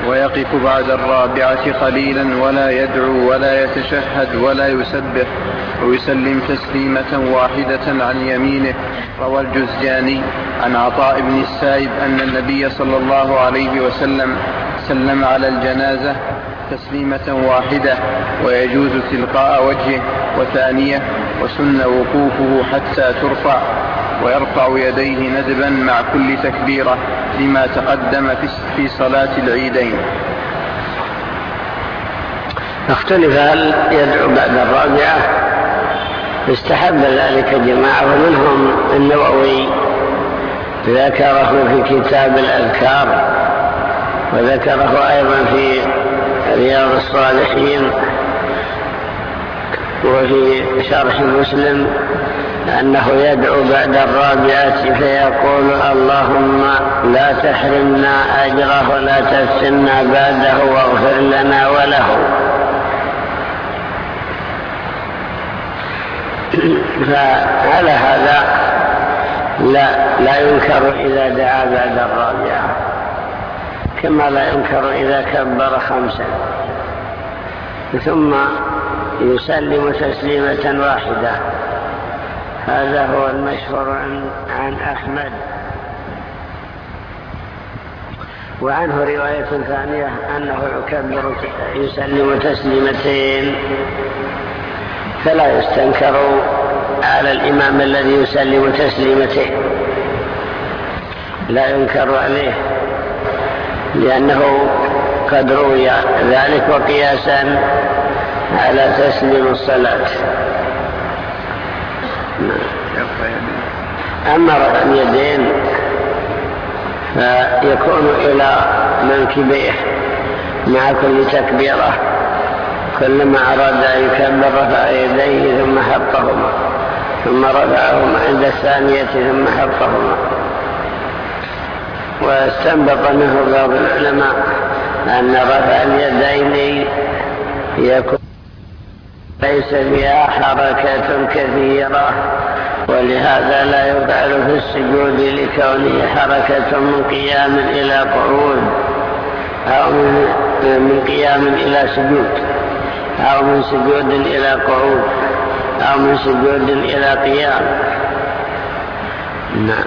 ويقف بعد الرابعة قليلا ولا يدعو ولا يتشهد ولا يسبح، ويسلم تسليمة واحدة عن يمينه. روى الجزجاني عن عطاء بن السائب أن النبي صلى الله عليه وسلم سلم على الجنازة تسليمة واحدة، ويجوز تلقاء وجهه وثانية، وسن وقوفه حتى ترفع، ويرفع يديه ندبا مع كل تكبيرة لما تقدم في صلاة العيدين. اختلف هل يدعو بعد الرابعة، استحب ذلك جماعة منهم النووي ذكره في كتاب الأذكار، وذكره أيضا في رياض الصالحين وفي شرح مسلم أنه يدعو بعد الرابعة فيقول اللهم لا تحرمنا أجره ولا تفتنا بعده واغفر لنا وله. فعلى هذا لا ينكر إذا دعا بعد الرابعة، كما لا ينكر إذا كبر 5 ثم يسلم تسليمة واحدة. هذا هو المشهور عن أحمد. وعنه رواية ثانية أنه يسلم تسليمتين، فلا يستنكر على الإمام الذي يسلم تسليمتين، لا ينكر عليه، لأنه قد روي ذلك وقياسا على تسليم الصلاة. أما رفع اليدين فيكون إلى منكبيه مع كل تكبيرة، كلما أراد أن يكبر رفع يديه ثم حطهما، ثم رفعهما عند الثانية ثم حطهما. واستنبط منه بعض العلماء أن رفع اليدين يكون ليس فيها حركة كثيرة، ولهذا لا يفعل في السجود لكونه حركة من قيام إلى قعود، أو من قيام إلى سجود، أو من سجود إلى قعود، أو من سجود إلى قيام. نعم.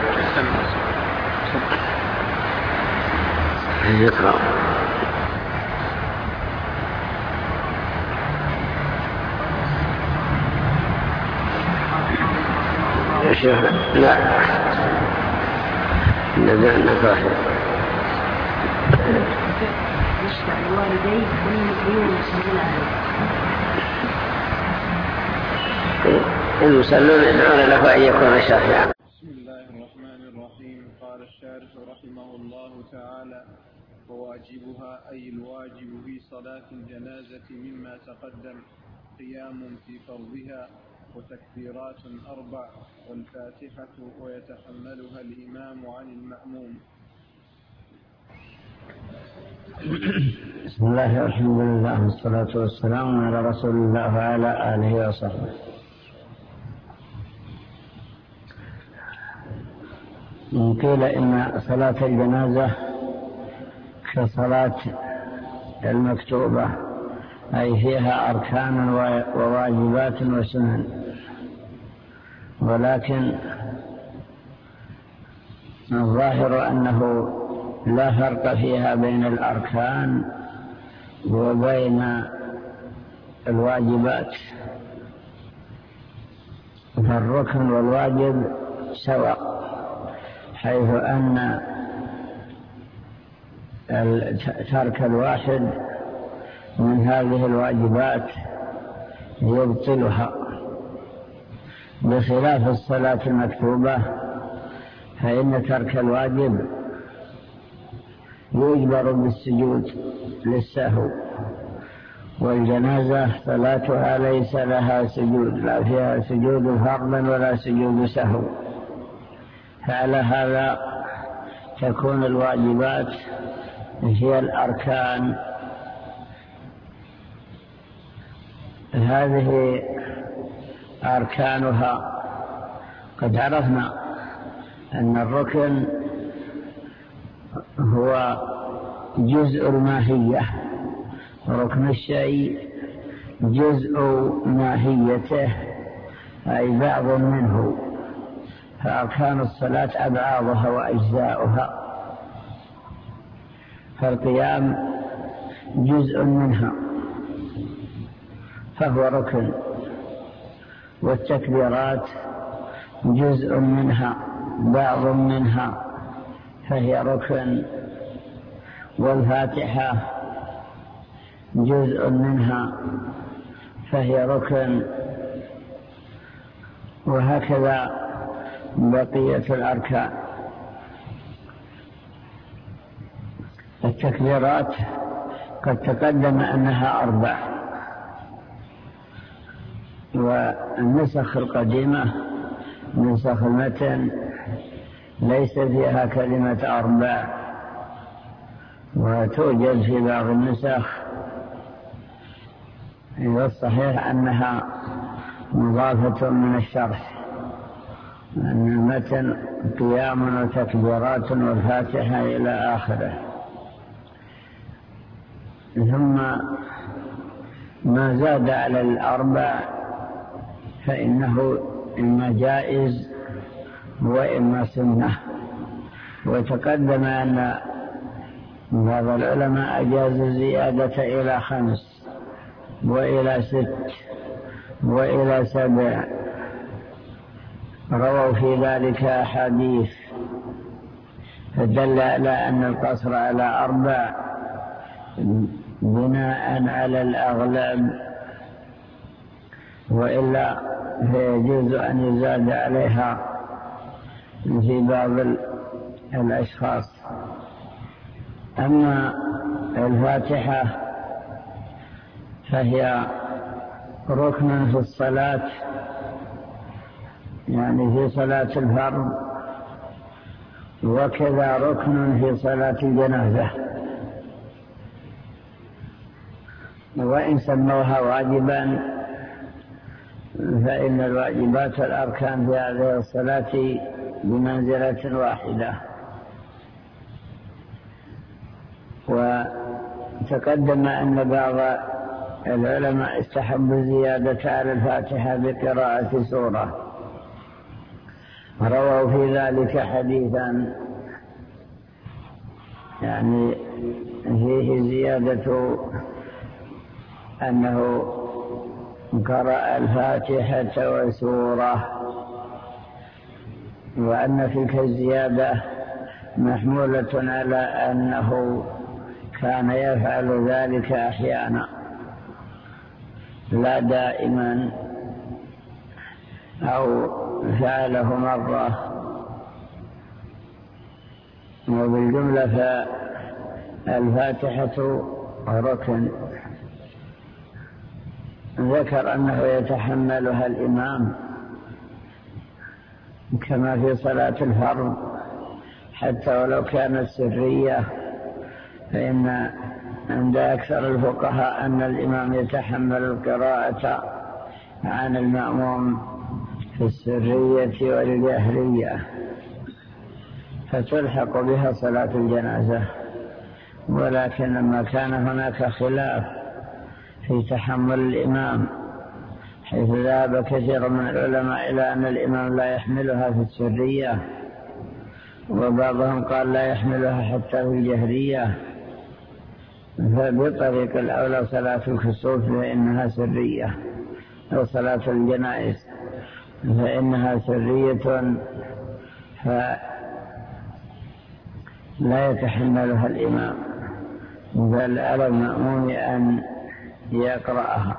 يقرأ. لا نبدأ نفاحي. يشفع الوالدين والمسلمين يصلون عليه. المسلمون يدعون له أن يكون شافعا. بسم الله الرحمن الرحيم. قال الشارح رحمه الله تعالى: وواجبها أي الواجب في صلاة الجنازة مما تقدم قيام في فرضها وتكبيرات 4 والفاتحة ويتحملها الإمام عن المأموم. بسم الله والحمد لله والصلاة والسلام على رسول الله وعلى آله وصحبه. قيل إن صلاة الجنازة كصلاة المكتوبة، أي فيها أركان وواجبات وسنن، ولكن الظاهر أنه لا فرق فيها بين الأركان وبين الواجبات، فالركن والواجب سواء، حيث أن ترك الواحد من هذه الواجبات يبطلها، بخلاف الصلاة المكتوبة فإن ترك الواجب يجبر بالسجود للسهو، والجنازة صلاتها ليس لها سجود، لا فيها سجود فرض ولا سجود سهو، فعلى هذا تكون الواجبات هي الأركان. هذه أركانها قد عرفنا أن الركن هو جزء الماهية. ركن الشيء جزء ماهيته أي بعض منه، فأركان الصلاة أبعاضها وأجزاؤها، فالقيام جزء منها فهو ركن، والتكبيرات جزء منها بعض منها فهي ركن، والفاتحة جزء منها فهي ركن، وهكذا بقية الأركان. التكبيرات قد تقدم أنها 4، والنسخ القديمة نسخ المتن ليس فيها كلمة 4، وتوجد في بعض النسخ. الصحيح أنها مضافة من الشرح، أن المتن قيام وتكبيرات والفاتحة إلى آخره. ثم ما زاد على 4 فإنه إما جائز وإما سنة. وتقدم أن بعض العلماء أجاز الزيادة إلى 5 وإلى 6 وإلى 7، رووا في ذلك أحاديث فدل على أن القصر على 4 بناء على الأغلب، وإلا فيجوز أن يزاد عليها في بعض الأشخاص. أما الفاتحة فهي ركن في الصلاة، يعني في صلاة الفرض، وكذا ركن في صلاة الجنازة. وإن سموها واجبا فإن الواجبات والأركان في هذه الصلاة بمنزلة واحدة. وتقدم أن بعض العلماء استحب الزيادة على الفاتحة بقراءة سورة، رووا في ذلك حديثا يعني فيه زيادة أنه قرأ الفاتحة وسورة، وأن تلك الزيادة محمولة على أنه كان يفعل ذلك أحيانا لا دائما، أو فعله مرة. وبالجملة فالفاتحة ركن. ذكر أنه يتحملها الإمام كما في صلاة الفرض، حتى ولو كانت سرية، فإن عند أكثر الفقهاء أن الإمام يتحمل القراءة عن المأموم في السرية والجهرية، فتلحق بها صلاة الجنازة. ولكن لما كان هناك خلاف في تحمل الإمام، حيث ذهب كثير من العلماء إلى أن الإمام لا يحملها في السرية، وبعضهم قال لا يحملها حتى في الجهرية، فبطريق الأولى صلاة الكسوف فإنها سرية، أو صلاة الجنائز فإنها سرية، فلا يتحملها الإمام، بل على المأموم أن يقرأها.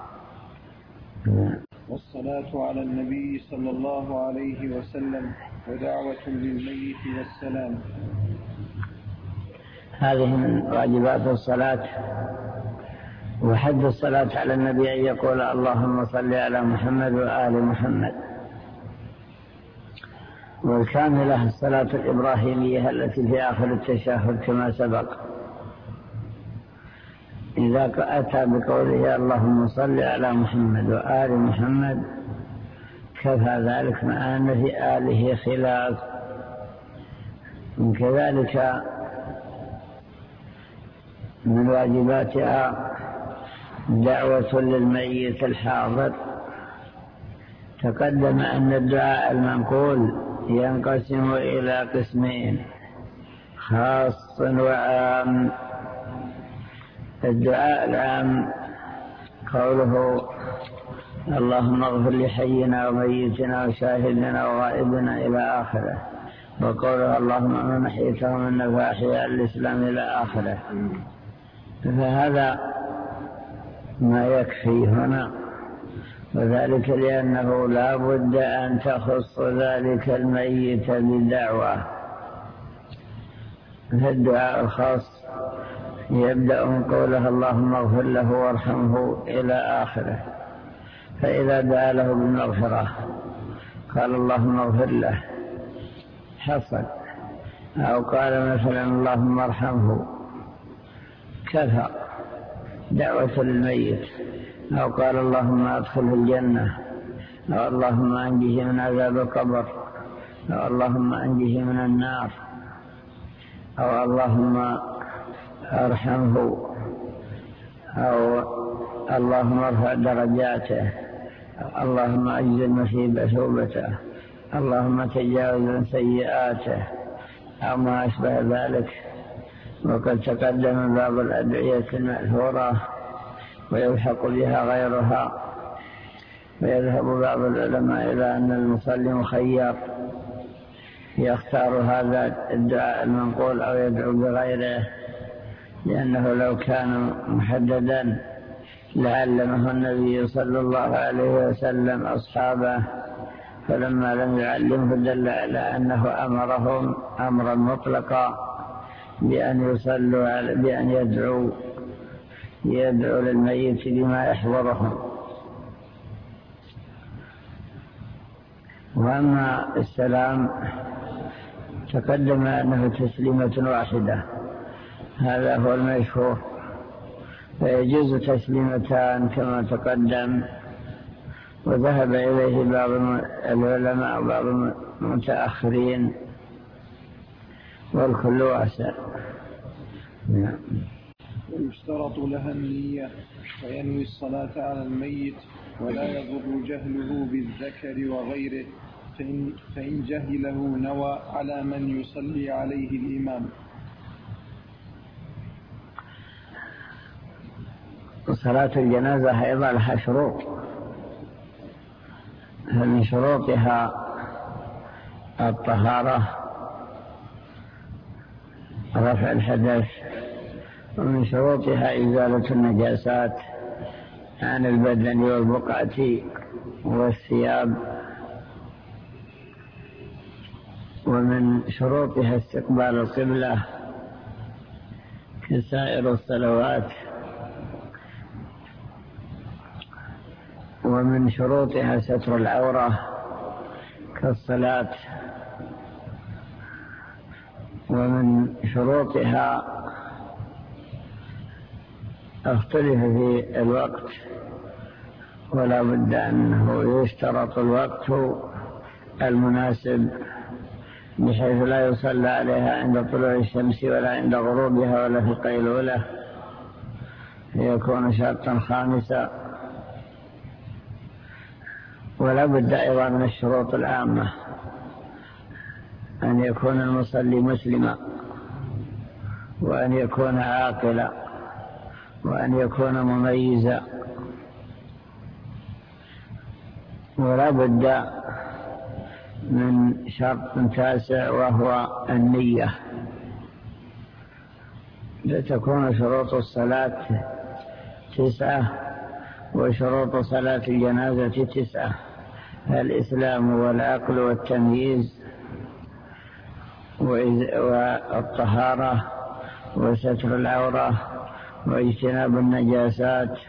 والصلاة على النبي صلى الله عليه وسلم ودعوة للميت والسلام. هذه من واجبات الصلاة. وحد الصلاة على النبي أن يقول اللهم صل على محمد وآل محمد. والكاملة الصلاة الإبراهيمية التي في آخر التشهد كما سبق، إذا أتى بقوله اللهم صل على محمد وآل محمد كفى ذلك، مع أن في آله خلاف. كذلك من واجباتها دعوة للميت الحاضر. تقدم أن الدعاء المنقول ينقسم إلى قسمين: خاص وعام. الدعاء العام قوله: اللهم اغفر لحينا وميتنا وشاهدنا وغائبنا إلى آخره، وقوله: اللهم من أحييته منك فأحيا الإسلام إلى آخره. فهذا ما يكفي هنا، وذلك لأنه لا بد أن تخص ذلك الميت بدعوة. فالدعاء الخاص يبدأ من قوله: اللهم اغفر له وارحمه إلى آخره. فإذا دعا له بالمغفرة قال: اللهم اغفر له، حصل. أو قال مثلا: اللهم ارحمه، كفى دعوة للميت. أو قال: اللهم أدخله الجنة، أو اللهم أنجه من عذاب القبر، أو اللهم أنجه من النار، أو اللهم أرحمه، أو اللهم ارفع درجاته، اللهم أجزل مثوبته، اللهم تجاوز عن سيئاته، أو ما أشبه ذلك. وقد تقدم بعض الأدعية المأثورة ويلحق بها غيرها، ويذهب بعض العلماء إلى أن المصلي مخير يختار هذا الدعاء المنقول أو يدعو بغيره، لأنه لو كان محددا لعلمه النبي صلى الله عليه وسلم أصحابه، فلما لم يعلمه دل على أنه أمرهم أمرا مطلقا بأن يدعو للميت بما يحضرهم. وأما السلام تقدم أنه تسليمة واحدة، هذا هو المشهور، فيجوز تسليمتان كما تقدم، وذهب إليه بعض العلماء وبعض المتأخرين، والكل واسع. ويشترط لها النية، وينوي الصلاة على الميت، ولا يضر جهله بالذكر وغيره، فإن جهله نوى على من يصلي عليه الإمام. صلاة الجنازة أيضا لها شروط، فمن شروطها الطهارة، رفع الحدث، ومن شروطها إزالة النجاسات عن البدن والبقعة والثياب، ومن شروطها استقبال القبلة كسائر الصلوات، ومن شروطها ستر العورة كالصلاة، ومن شروطها اختلف في الوقت، ولا بد أنه يشترط الوقت المناسب بحيث لا يصلى عليها عند طلوع الشمس ولا عند غروبها ولا في القيلولة، يكون شرطا خامسا. ولا بد أيضا من الشروط العامة، أن يكون المصلي مسلما، وأن يكون عاقلا، وأن يكون مميزا. ولا بد من شرط تاسع وهو النية. لتكون شروط الصلاة 9، وشروط صلاة الجنازة 9: الإسلام والعقل والتمييز والطهارة وستر العورة واجتناب النجاسات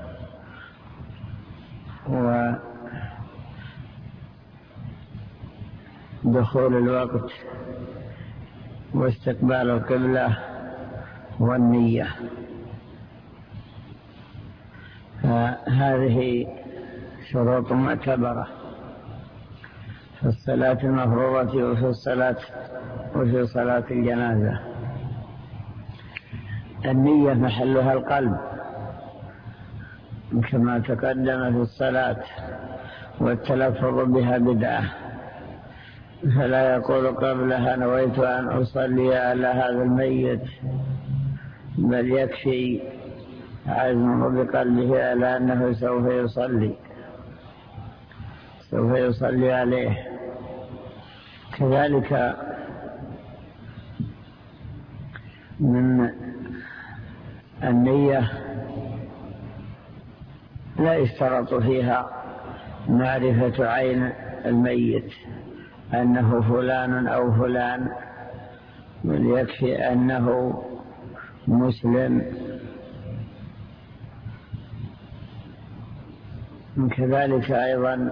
ودخول الوقت واستقبال القبلة والنية. فهذه شروط معتبرة في الصلاة المفروضة وفي صلاة الجنازة. النية محلها القلب كما تقدم في الصلاة، والتلفظ بها بدعة، فلا يقول قبلها نويت أن أصلي على هذا الميت، بل يكفي عزمه بقلبه على أنه سوف يصلي عليه. كذلك من النية لا يشترط فيها معرفة عين الميت أنه فلان أو فلان، بل يكفي أنه مسلم. كذلك أيضا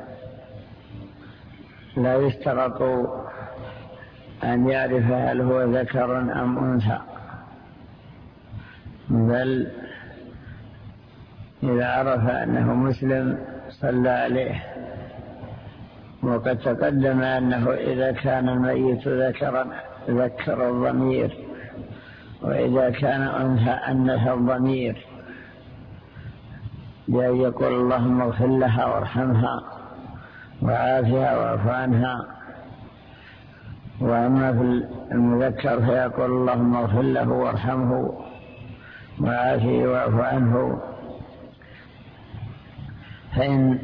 لا يشترط أن يعرف هل هو ذكر أم أنثى، بل إذا عرف أنه مسلم صلى عليه. وقد تقدم أنه إذا كان الميت ذكرا ذكر الضمير، وإذا كان أنثى أنثى الضمير، بأن يقول اللهم اغفر لها وارحمها وعافها واعف عنها. وأما في المذكر فيقول اللهم اغفر له وارحمه وعافه واعف عنه. فإن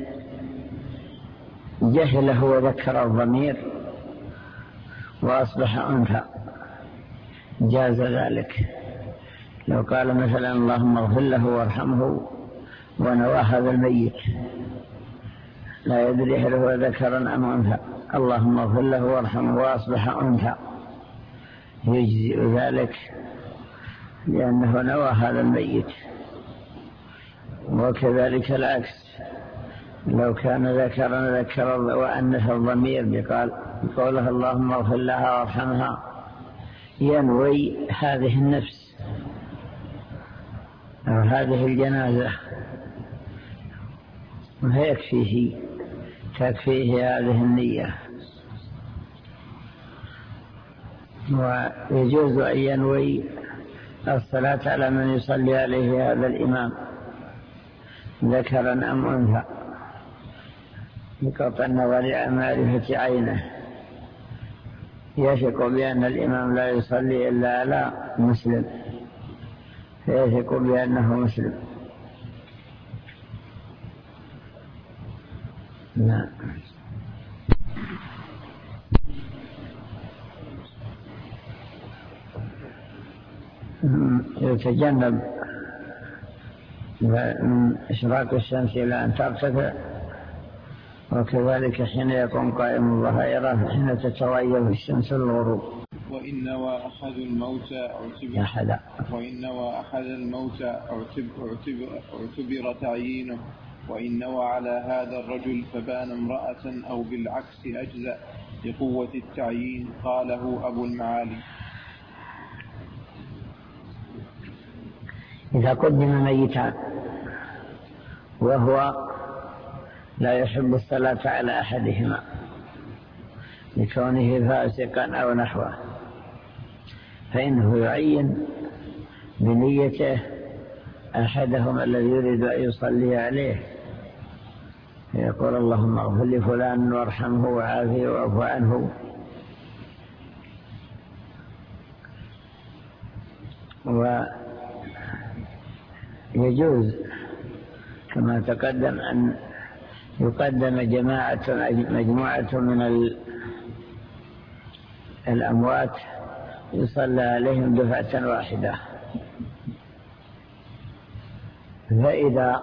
جهله وذكر الضمير وأصبح أنثى جاز ذلك. لو قال مثلا اللهم اغفر له وارحمه ونوى هذا الميت لا يدري هل هو ذكر أم أنثى، اللهم اغفر له وارحمه وأصبح أنثى، يجزئ ذلك لأنه نوى هذا الميت. وكذلك العكس، لو كان ذكرا ذكر وأنثى الضمير بقوله اللهم اغفر لها وارحمها، ينوي هذه النفس أو هذه الجنازة، تكفيه هذه النية. ويجوز أن ينوي الصلاة على من يصلي عليه هذا الإمام ذكرا أم أنثى، بقطع النظر عن معرفة عينه، يثق بأن الإمام لا يصلي إلا على مسلم، فيثق بأنه مسلم. نعم. يتجنب من إشراق الشمس إلى أن ترتفع، وكذلك حين يقوم قائم الظهيرة حين تتغير الشمس الغروب. وإن نوى أحد الموت اعتبر تعيينه، وإن نوى على هذا الرجل فبان امرأة أو بالعكس أجزأ لقوة التعيين. قاله أبو المعالي. إذا قدم ميتان وهو لا يحب الصلاة على أحدهما لكونه فاسقا أو نحوه، فإنه يعين بنيته أحدهما الذي يريد أن يصلي عليه، يقول اللهم اغفر لفلان وارحمه وعافه واعف عنه. ويجوز كما تقدم أن يقدم مجموعة من الأموات يصلى عليهم دفعة واحدة. فإذا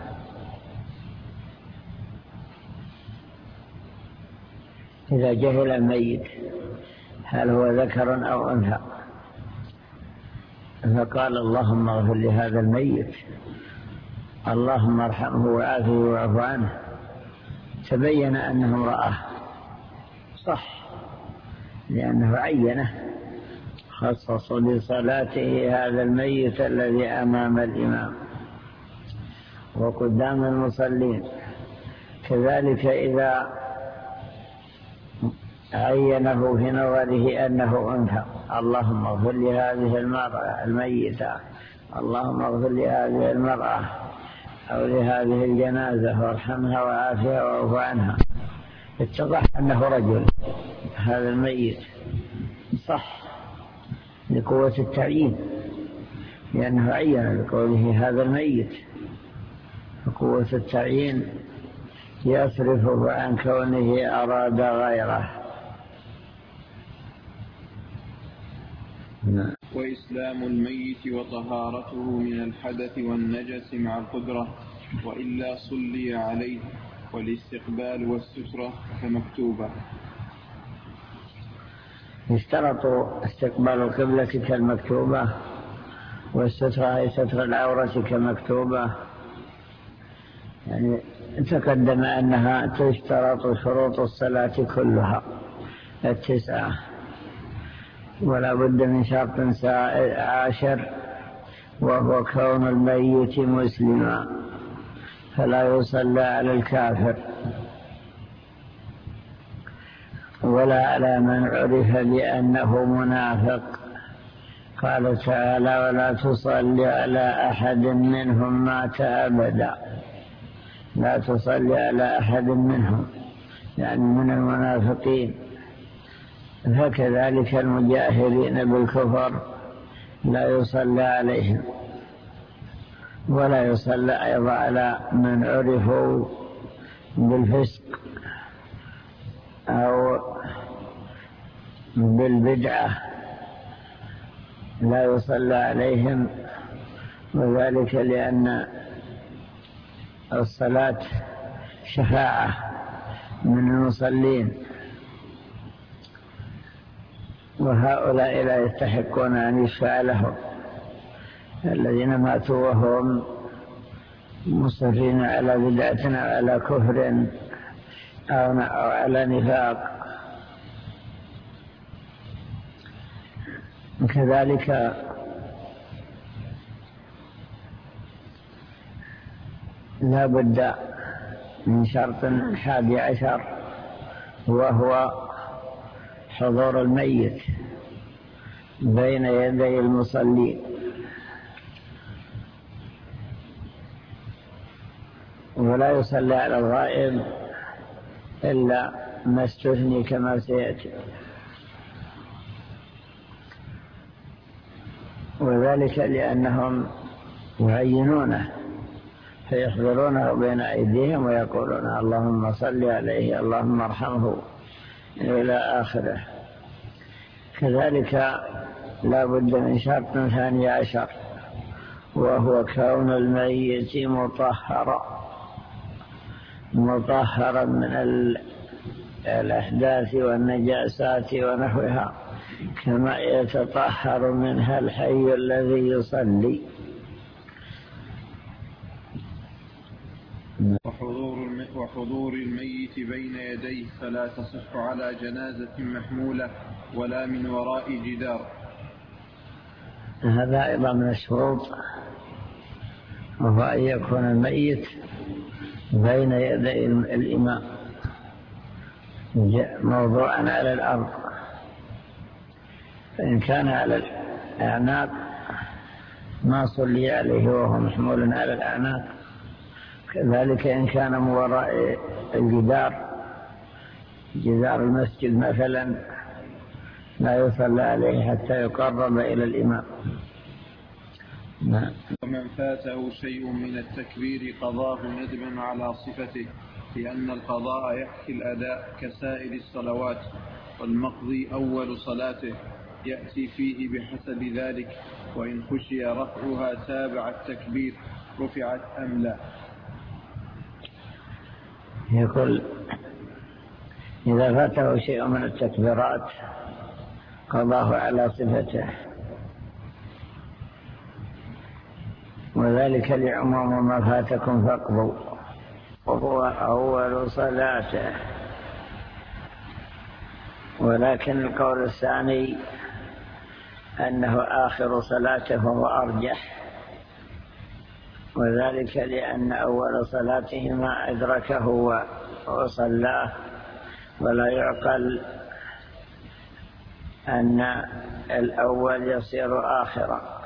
جهل الميت هل هو ذكر أو أنثى فقال اللهم اغفر لهذا الميت، اللهم ارحمه وعافه واعف عنه، تبين أنه امرأة صح، لأنه عينه خصص لصلاته هذا الميت الذي أمام الإمام وقدام المصلين. كذلك إذا عينه في نظره أنه أنثى، اللهم اغفر لهذه المرأة الميتة، اللهم اغفر لهذه المرأة أو لهذه الجنازة وارحمها وعافها واعف عنها، اتضح أنه رجل هذا الميت، صح لقوة التعيين، لأنه عين بقوله هذا الميت، فقوة التعيين يصرفه عن كونه أراد غيره. وإسلام الميت وطهارته من الحدث والنجس مع القدرة، وإلا صلي عليه، والاستقبال والسترة كمكتوبة. يشترط استقبال القبلة كالمكتوبة، والسترة هي ستر العورة كمكتوبة، يعني تقدم أنها تشترط شروط الصلاة كلها 9، ولا بد من شرط 10، وهو كون الميت مسلما، فلا يصلى على الكافر ولا على من عرف بأنه منافق. قال تعالى ولا تصلي على أحد منهم مات أبدا، لا تصلي على أحد منهم يعني من المنافقين. فكذلك المجاهرين بالكفر لا يصلى عليهم، ولا يصلى أيضا على من عرفوا بالفسق أو بالبدعة، لا يصلى عليهم، وذلك لأن الصلاة شفاعة من المصلين، وهؤلاء لا يستحقون أن يشفع لهم، الذين ماتوا وهم مصرين على بدعة أو على كفر أو على نفاق. كذلك لا بد من شرط 11، وهو حضور الميت بين يدي المصلين، ولا يصلى على الغائب إلا ما استثني كما سيأتي، وذلك لأنهم يعينونه فيحضرونه بين أيديهم ويقولون اللهم صل عليه اللهم ارحمه إلى آخره. كذلك لا بد من شرط 12، وهو كون الميت مطهرا من الأحداث والنجاسات ونحوها، كما يتطهر منها الحي الذي يصلي. وحضور الميت بين يديه فلا تصح على جنازة محمولة ولا من وراء جدار. هذا أيضا من الشروط، وهو أن يكون الميت بين يدي الإمام موضوعا على الأرض، فإن كان على الأعناق ما صلي عليه وهو محمول على الأعناق. كذلك إن كان من وراء جدار المسجد مثلا لا يصلى عليه حتى يقرب إلى الإمام. ومن فاته شيء من التكبير قضاه ندبا على صفته، لأن القضاء يحكي الأداء كسائر الصلوات، والمقضي أول صلاته يأتي فيه بحسب ذلك، وإن خشي رفعها تابع التكبير رفعت أم لا. يقول إذا فاته شيء من التكبيرات قضاه على صفته، وذلك لعموم ما فاتكم فاقضوا، وهو أول صلاته. ولكن القول الثاني أنه آخر صلاته وهو أرجح، وذلك لأن أول صلاته ما أدركه وصلاه، ولا يعقل أن الأول يصير آخرا.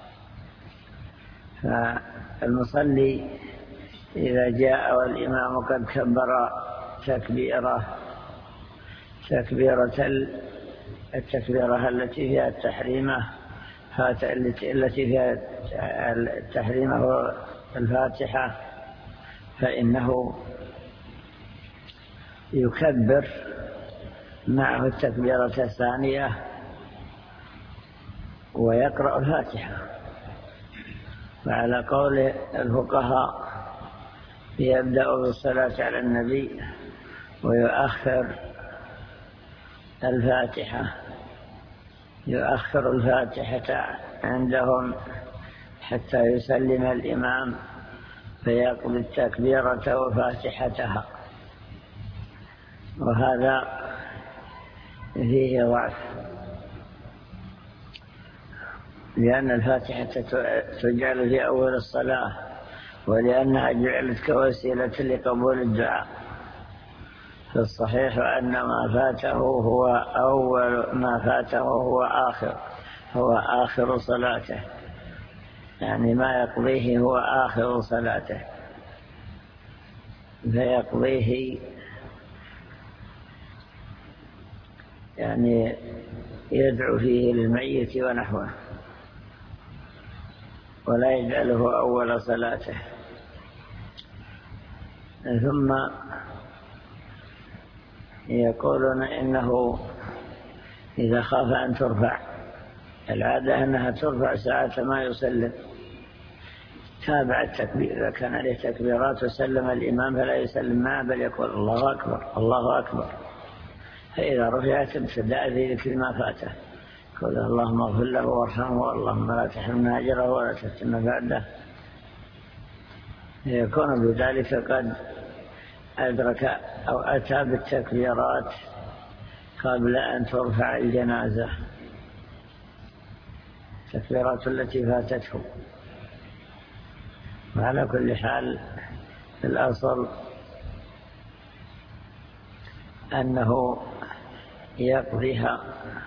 فالمصلي إذا جاء والإمام قد كبر التكبيرة التي فيها التحريمة، التي فيها التحريمة هو الفاتحة، فإنه يكبر معه التكبيرة الثانية ويقرأ الفاتحة. وعلى قول الفقهاء يبدأ بالصلاة على النبي ويؤخر الفاتحة عندهم حتى يسلم الإمام فيقضي التكبيرة وفاتحتها، وهذا فيه ضعف، لأن الفاتحة تجعل في أول الصلاة، ولأنها جعلت كوسيلة لقبول الدعاء. فالصحيح أن ما فاته هو أول ما فاته هو آخر صلاته، يعني ما يقضيه هو آخر صلاته، فيقضيه يعني يدعو فيه للميت ونحوه، ولا يجعله أول صلاته. ثم يقولون إنه إذا خاف أن ترفع، العادة أنها ترفع ساعة ما يسلم، تابع التكبير، إذا كان عليه تكبيرات وسلم الإمام فلا يسلم معه بل يقول الله أكبر الله أكبر. فإذا رفعت ابتدأ في ذكر ما فاته، قل اللهم اغفر له وارحمه اللهم لا تحرمنا أجره ولا تفتنا بعده، يكون بذلك قد أدرك أو أتى بالتكبيرات قبل أن ترفع الجنازة، التكبيرات التي فاتته. وعلى كل حال الأصل أنه يقضيها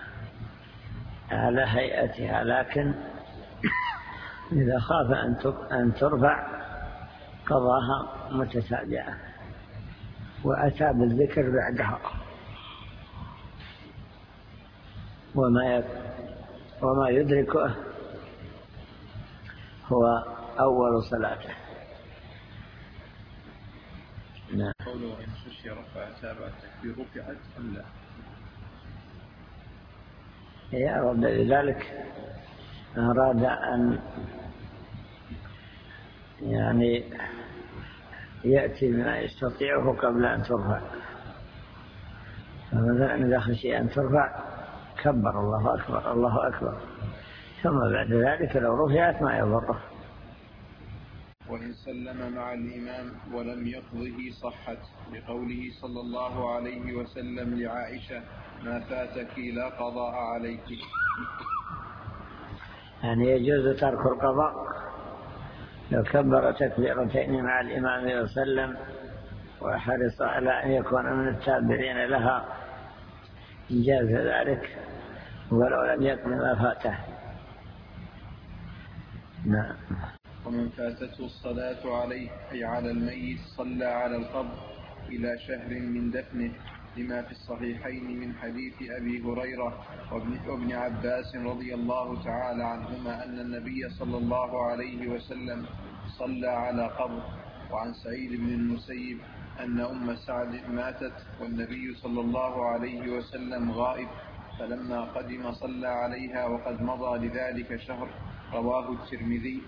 على هيئتها، لكن إذا خاف أن ترفع قضاها متتابعة وأتى بالذكر بعدها، وما يدركه هو أول صلاته. نعم. قوله إن خشي رفع تابع التكبير رفعت أم لا؟ يا رب، لذلك أراد أن يعني يأتي بما يستطيعه قبل أن ترفع. فمثلا إذا خشي أن ترفع كبر الله أكبر الله أكبر، ثم بعد ذلك لو رفعت ما يضره. وإن سلم مع الإمام ولم يقضه صحت، لقوله صلى الله عليه وسلم لعائشة ما فاتك لا قضاء عليك. يعني يجوز ترك القضاء لو كبر تكبيرتين مع الإمام وسلم وحرص على أن يكون من التابعين لها، جاز ذلك ولو لم يقض ما فاته. نعم. ومن فاتته الصلاة عليه أي على الميت صلى على القبر إلى شهر من دفنه، لما في الصحيحين من حديث أبي هريرة وابن عباس رضي الله تعالى عنهما أن النبي صلى الله عليه وسلم صلى على قبر. وعن سعيد بن المسيب أن أم سعد ماتت والنبي صلى الله عليه وسلم غائب، فلما قدم صلى عليها وقد مضى لذلك شهر. رواه الترمذي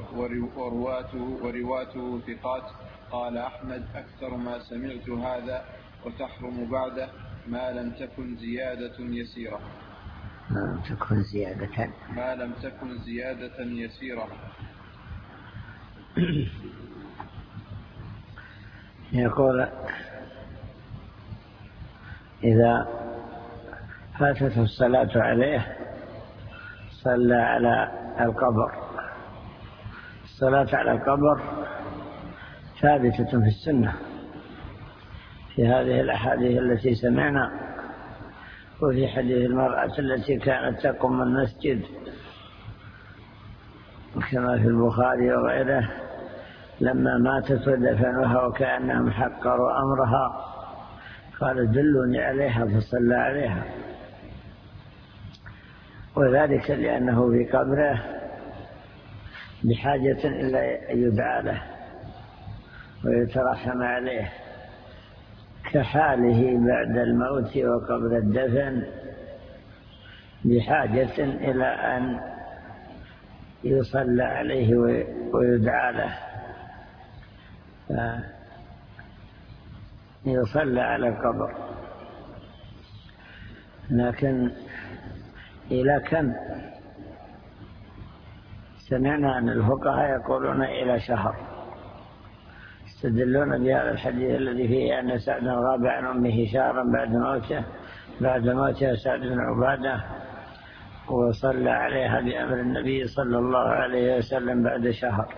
ورواته ثقات. قال أحمد أكثر ما سمعت هذا وتحرم بعده ما لم تكن زيادة يسيرة. ما لم تكن زيادة يسيرة. يقول إذا فاتته الصلاة عليه صلى على القبر. الصلاة على القبر ثابتة في السنة في هذه الأحاديث التي سمعنا، وفي حديث المرأة التي كانت تقوم المسجد كما في البخاري وغيره لما ماتت ودفنوها وكأنهم حقروا أمرها قال دلوني عليها فصلى عليها، وذلك لأنه في قبره بحاجة إلى أن يدعى له ويترحم عليه كحاله بعد الموت وقبل الدفن بحاجة إلى أن يصلى عليه ويدعى له، يصلى على القبر. لكن إلى كم؟ سمعنا أن الفقهاء يقولون إلى شهر، يستدلون بهذا الحديث الذي فيه أن سعد غاب عن أمه شهرا بعد موتها سعد بن عبادة وصلى عليها بأمر النبي صلى الله عليه وسلم بعد شهر،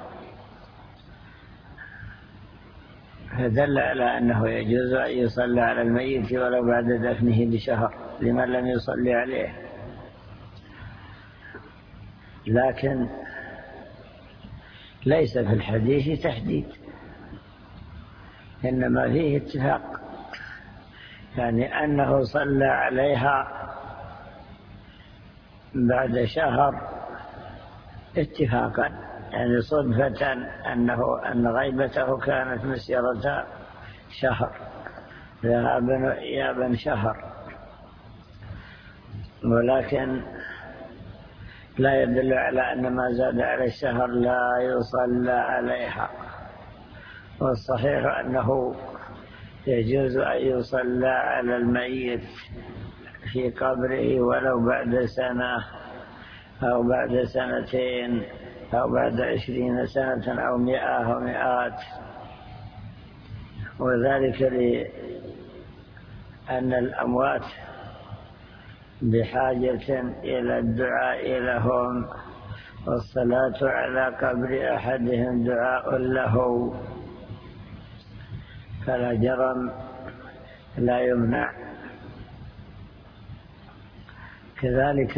فدل على أنه يجوز أن يصلى على الميت ولو بعد دفنه بشهر لمن لم يصلي عليه. لكن ليس في الحديث تحديد، إنما فيه اتفاق، يعني أنه صلى عليها بعد شهر اتفاقا، يعني صدفة أن غيبته كانت مسيرة شهر، ذهابا وإيابا شهر، ولكن لا يدل على أن ما زاد على الشهر لا يصلى عليها. والصحيح أنه يجوز أن يصلى على الميت في قبره ولو بعد سنة أو بعد سنتين أو بعد 20 سنة أو 100 أو 100، وذلك لأن الأموات بحاجة إلى الدعاء لهم، والصلاة على قبر أحدهم دعاء له، فلا جرم لا يمنع. كذلك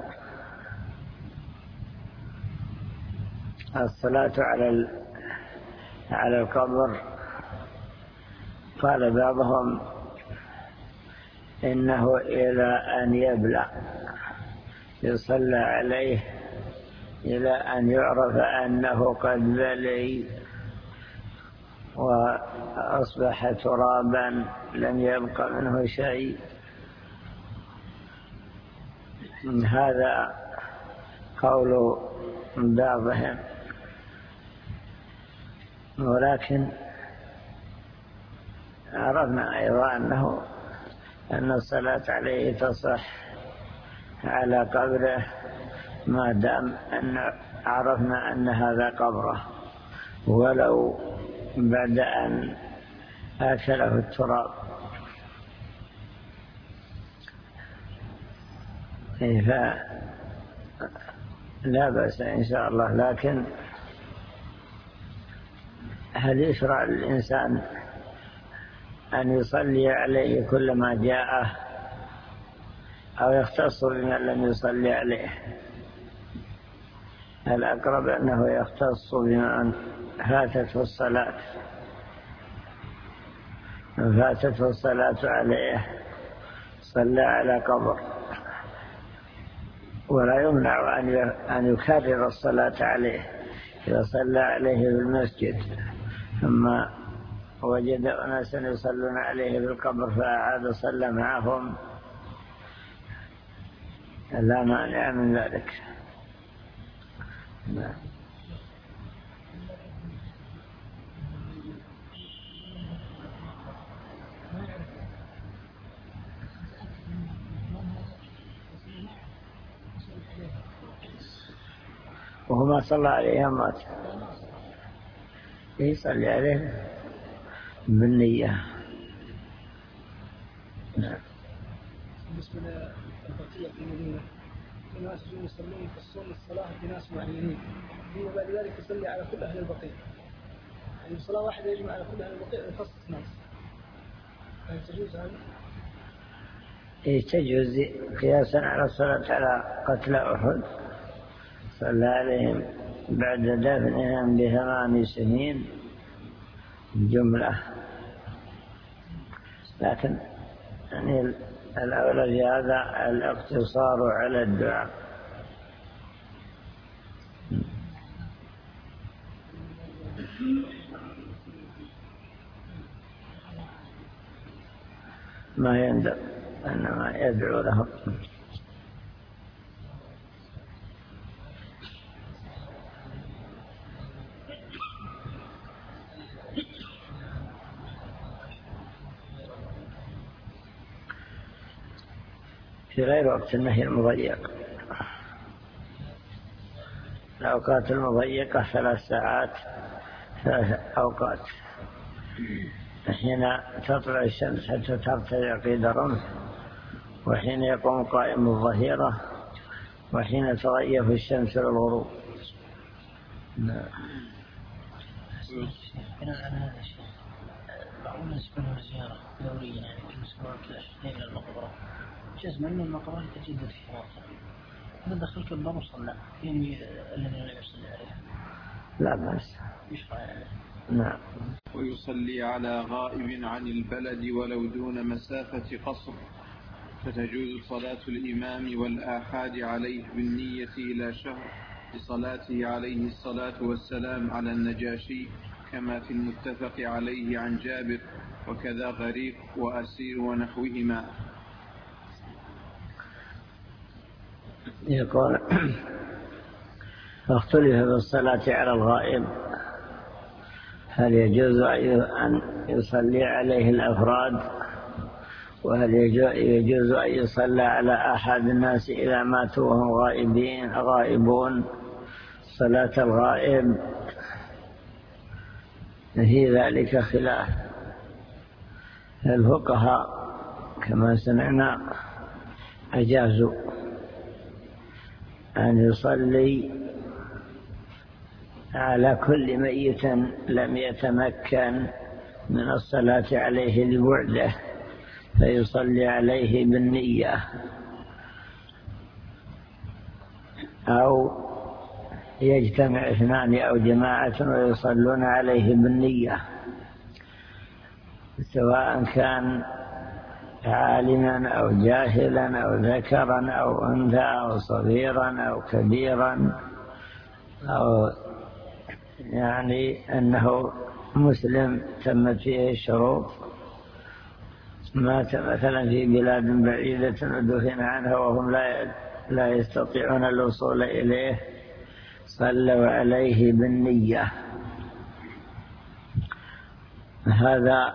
الصلاة على القبر قال بعضهم إنه إلى أن يبلغ يصلى عليه إلى أن يعرف أنه قد بلي وأصبح ترابا لم يبق منه شيء. هذا قول بعضهم، ولكن عرفنا أيضا أن الصلاة عليه تصح على قبره ما دام أن عرفنا أن هذا قبره ولو بعد أن أكله التراب. فلا بأس إن شاء الله. لكن هل يشرع للإنسان أن يصلي عليه كلما جاءه أو يختص بمن لم يصلي عليه؟ الأقرب أنه يختص بمن فاتته الصلاة عليه صلى على قبر، ولا يمنع أن يكرر الصلاة عليه إذا صلى عليه في المسجد ثم وجد أناسا يصلون عليه في القبر فأعاد صلى معهم، لا مانع من ذلك. وهو ما صلى عليه مات يصلي عليه بالنية. بالنسبة للبقية في المدينة الناس يصلون يفصلون الصلاة بناس معينين، ثم بعد ذلك يصلي على كل أهل البقية، يعني صلاة واحدة يجمع على كل أهل البقية ويخصص ناس، هل تجوز هذا؟ تجوز قياسا على الصلاة على قتل أحد، صلى عليهم بعد دفنهم ب8 سنين جملة، لكن يعني الأولى في هذا الاقتصار على الدعاء. ما يندر أنما يدعو لهم. في غير وقت النهي المضيق، الأوقات المضيقة 3 ساعات 3 أوقات: حين تطلع الشمس حتى ترتفع قيد رمح، وحين يقوم قائم الظهيرة، وحين تغيب الشمس للغروب. بناء على هذا الشيء بعض الناس يكونوا زيارة دورية، يعني كل أسبوع كل 2 إلى المقبرة، جزء من المقبرة تجد في واقع هذا دخل كبر وصلى يعني الذي لا يصلي عليه لا بأس. نعم. ويصلي على غائب عن البلد ولو دون مسافة قصر، فتجوز صلاة الإمام والآحاد عليه بالنية إلى شهر لصلاته عليه الصلاة والسلام على النجاشي، كما في المتفق عليه عن جابر، وكذا غريق وأسير ونحوهما. يقول: اختلف بالصلاة على الغائب، هل يجوز أن يصلي عليه الأفراد، وهل يجوز أن يصلى على أحد الناس إذا ماتوا وهم غائبون؟ صلاة الغائب في ذلك خلاف. الفقهاء كما سمعنا أجازوا أن يصلي على كل ميت لم يتمكن من الصلاة عليه لبعده، فيصلي عليه بالنية، أو يجتمع 2 أو جماعة ويصلون عليه بالنية، سواء كان عالما أو جاهلا أو ذكرا أو أنثى أو صغيرا أو كبيرا، أو يعني أنه مسلم تمت فيه الشروط، مات مثلا في بلاد بعيدة ودفن عنها وهم لا يستطيعون الوصول إليه، صلوا عليه بالنية. هذا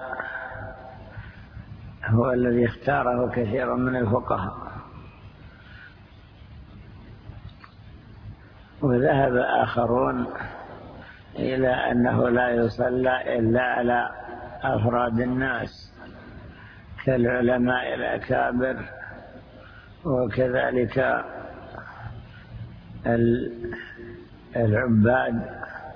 هو الذي اختاره كثير من الفقهاء. وذهب آخرون إلى أنه لا يصلى إلا على أفراد الناس كالعلماء الأكابر، وكذلك العباد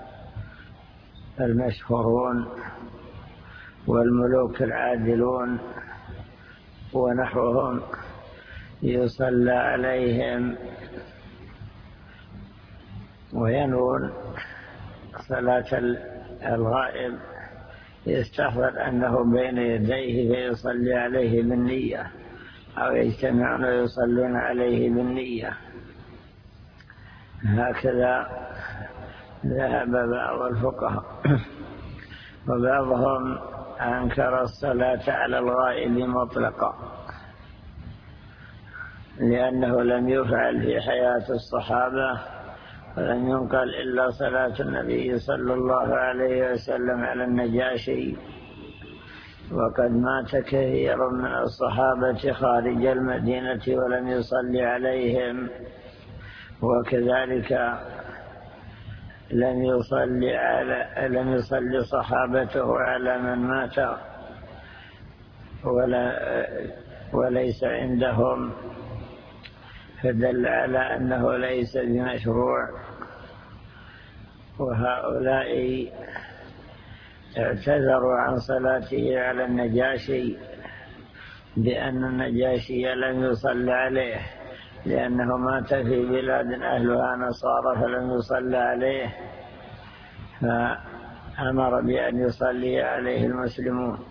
المشهورون والملوك العادلون ونحوهم، يصلى عليهم وينون صلاة الغائب، يستحضر أنه بين يديه فيصلي عليه بالنية، أو يجتمعون ويصلون عليه بالنية. هكذا ذهب بعض الفقهاء. وبعضهم أنكر الصلاة على الغائب مطلقا، لأنه لم يفعل في حياة الصحابة، ولم ينقل إلا صلاة النبي صلى الله عليه وسلم على النجاشي، وقد مات كثير من الصحابة خارج المدينة ولم يصلي عليهم، وكذلك لم يصلي صحابته على من مات وليس عندهم، فدل على أنه ليس بمشروع. وهؤلاء اعتذروا عن صلاته على النجاشي بأن النجاشي لم يصلى عليه لأنه مات في بلاد أهلها نصارى فلم يصلى عليه، فأمر بأن يصلي عليه المسلمون.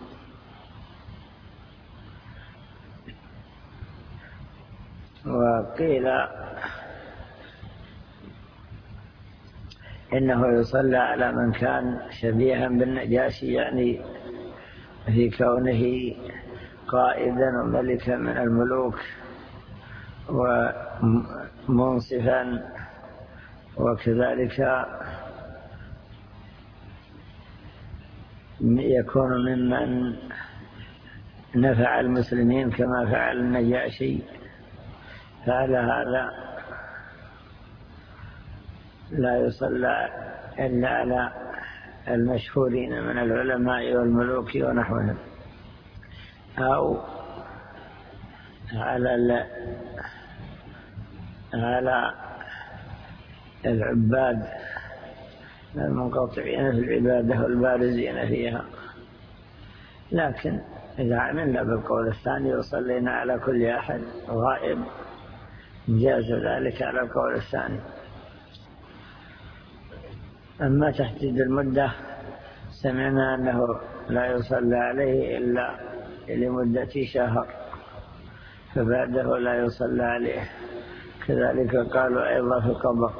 وقيل إنه يصلى على من كان شبيها بالنجاشي، يعني في كونه قائدا وملكا من الملوك ومنصفا، وكذلك يكون ممن نفع المسلمين كما فعل النجاشي. فعلى هذا لا يصلى إلا على المشهورين من العلماء والملوك ونحوهم، أو على العباد المنقطعين في العبادة والبارزين فيها. لكن إذا عملنا بالقول الثاني وصلينا على كل أحد غائب جاز ذلك على القول الثاني. أما تحديد المدة سمعنا أنه لا يصلى عليه إلا لمدة شهر، فبعده لا يصلى عليه. كذلك قالوا أيضا في القبر،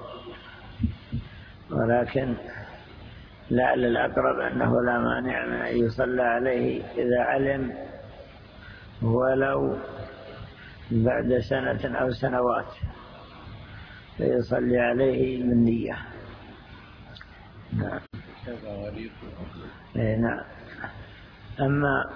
ولكن لعل الأقرب أنه لا مانع من أن يصلى عليه إذا علم ولو بعد سنة أو سنوات، فيصلي عليه بالنية. نعم. نعم. أما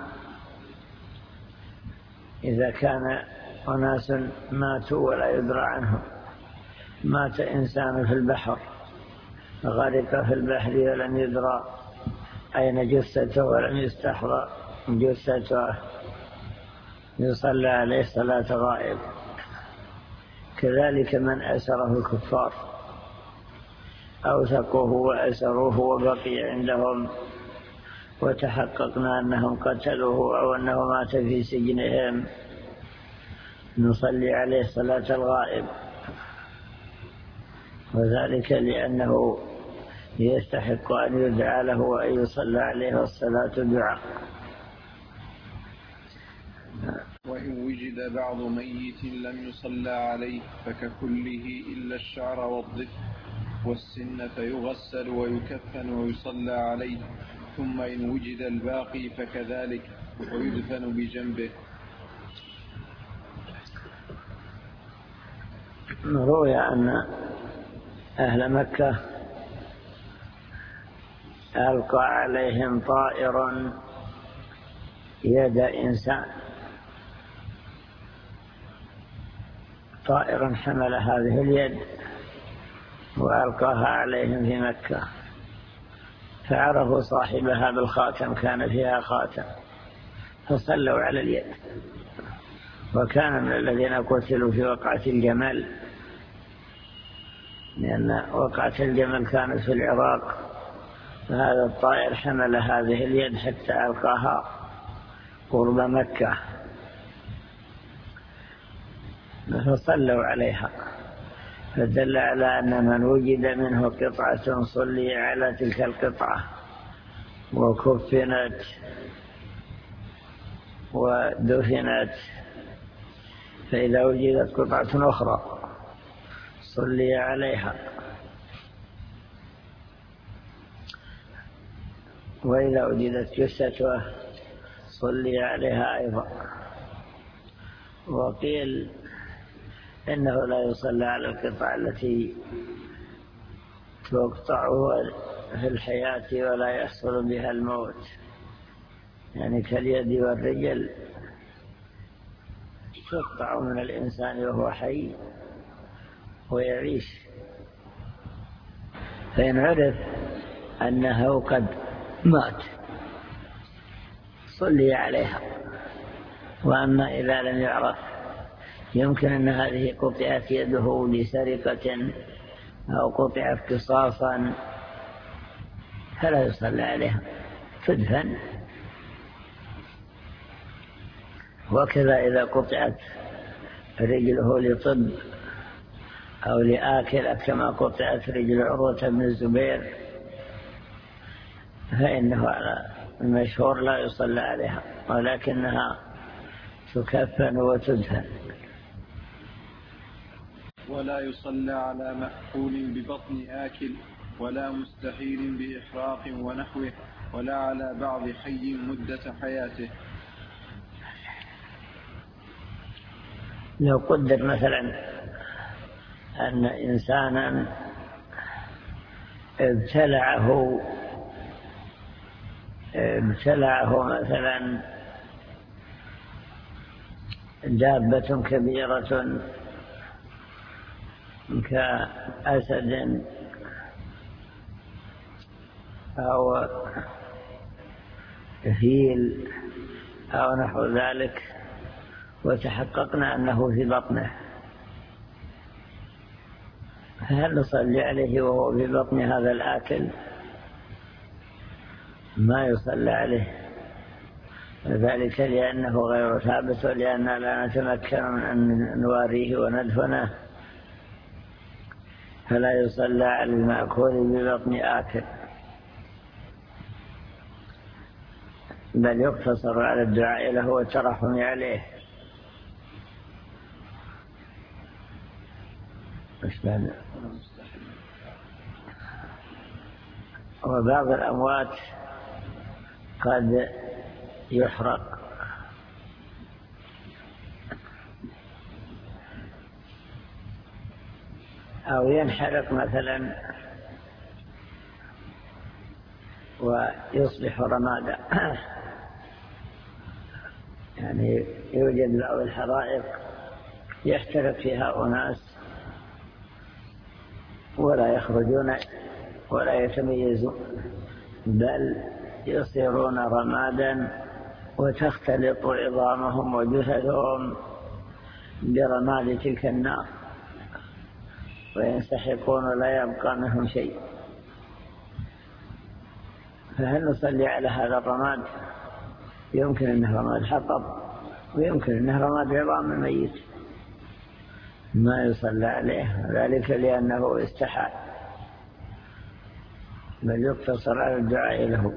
إذا كان أناس ماتوا ولا يدرى عنهم، مات إنسان في البحر غرق في البحر ولم يدرى أين جثته ولم يستحضر جثته، يصلى عليه صلاة غائب. كذلك من أسره الكفار أوثقوه وأسروه وبقي عندهم وتحققنا أنهم قتلوه أو أنه مات في سجنهم، نصلي عليه صلاة الغائب، وذلك لأنه يستحق أن يدعى له وأن يصلى عليه، والصلاة دعاء. وإن وجد بعض ميت لم يصلى عليه فككله إلا الشعر والظفر والسن، فيغسل ويكفن ويصلى عليه، ثم إن وجد الباقي فكذلك ويدفن بجنبه. روي أن أهل مكة ألقى عليهم طائر يد إنسان، طائر حمل هذه اليد وألقاها عليهم في مكة، فعرفوا صاحبها بالخاتم، كان فيها خاتم، فصلوا على اليد. وكان من الذين قتلوا في وقعة الجمل، لأن وقعة الجمل كانت في العراق، فهذا الطائر حمل هذه اليد حتى ألقاها قرب مكة، فصلوا عليها، فدل على أن من وجد منه قطعة صلي على تلك القطعة وكفنت ودفنت، فإذا وجدت قطعة أخرى صلي عليها، وإذا وجدت جثته صلي عليها أيضا. وقيل إنه لا يصلى على القطع التي تقطع في الحياة ولا يحصل بها الموت، يعني كاليد والرجل تقطع من الإنسان وهو حي ويعيش، فإن عرف أنه قد مات صلي عليها. وأما إذا لم يعرف، يمكن أن هذه قطعت يده لسرقة أو قطعت قصاصا، فلا يصلى عليها، تدفن وكذا إذا قطعت رجله لطب أو لآكل كما قطعت رجل عروة بن الزبير فإنه على المشهور لا يصلى عليها ولكنها تكفن وتدفن. ولا يصلى على مأكول ببطن آكل ولا مستحيل بإحراق ونحوه ولا على بعض حي مدة حياته. لو قدر مثلا أن إنسانا ابتلعه مثلا دابة كبيرة كأسد أو فيل أو نحو ذلك وتحققنا أنه في بطنه، فهل نصلي عليه وهو في بطن هذا الآكل؟ ما يصلى عليه، وذلك لأنه غير ثابت ولأننا لا نتمكن من أن نواريه وندفنه، فلا يصلى على المأكول ببطن آكل، بل يقتصر على الدعاء له والترحم عليه. وبعض الأموات قد يحرق أو ينحرق مثلا ويصبح رمادا، يعني يوجد بعض الحرائق يحترق فيها أناس ولا يخرجون ولا يتميزون، بل يصيرون رمادا وتختلط عظامهم وجثثهم برماد تلك النار وينسحقون ولا يبقى منهم شيء. فهل نصلي على هذا الرماد؟ يمكن أنه رماد حطب ويمكن أنه رماد عظام الميت، ما يصلى عليه، ذلك لأنه استحال، بل يقتصر على الدعاء له.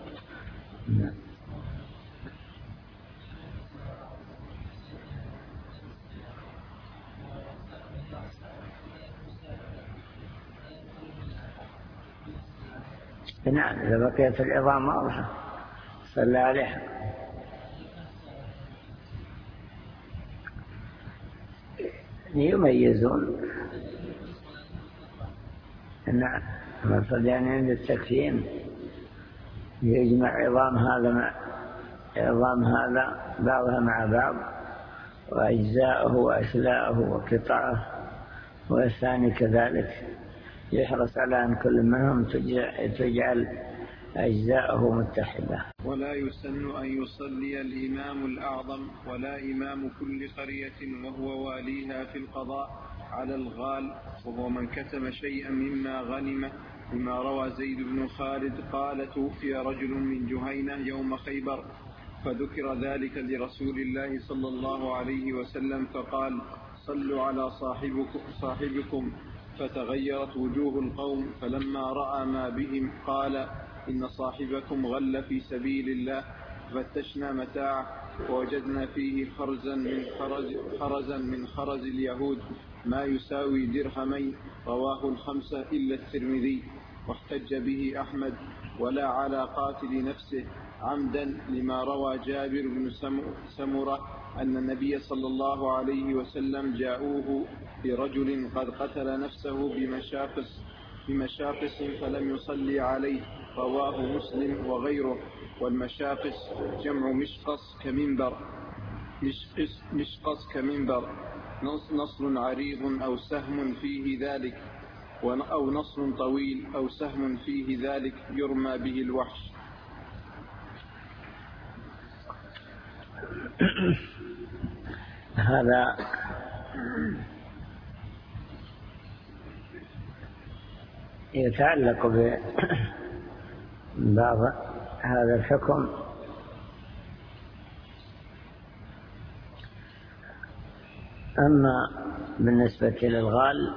نعم، إذا بقيت العظام واضحة صلى عليها. يميزون، نعم، المقصود يعني عند التكفين يجمع عظام هذا مع عظام هذا بعضها مع بعض وأجزاؤه وأشلاءه وقطعه، والثاني كذلك يحرص على أن كل منهم تجعل أجزاؤه متحدة. ولا يسن أن يصلي الإمام الأعظم ولا إمام كل قرية وهو واليها في القضاء على الغال، وهو من كتم شيئا مما غنم، بما روى زيد بن خالد قال: توفي رجل من جهينة يوم خيبر، فذكر ذلك لرسول الله صلى الله عليه وسلم فقال: صلوا على صاحبكم، فتغيرت وجوه القوم، فلما رأى ما بهم قال: إن صاحبكم غل في سبيل الله، فتشنا متاعه ووجدنا فيه خرزا من خرز اليهود ما يساوي درهمين، رواه الخمسة إلا الترمذي. واحتج به أحمد: ولا على قاتل نفسه عمدا، لما روى جابر بن سمرة أن النبي صلى الله عليه وسلم جاءوه برجل قد قتل نفسه بمشاقص فلم يصلي عليه، رواه مسلم وغيره. والمشاقص جمع مشقص كمنبر، نصل عريض أو سهم فيه ذلك، أو نصل طويل أو سهم فيه ذلك يرمى به الوحش. هذا يتعلق ببعض هذا الحكم أما بالنسبة للغال